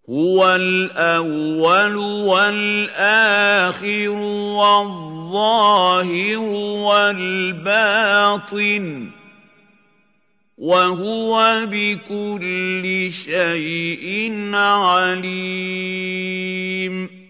هُوَ الْأَوَّلُ وَالْآخِرُ وَالظَّاهِرُ وَالْبَاطِنُ ۖ وَهُوَ بِكُلِّ شَيْءٍ عَلِيمٌ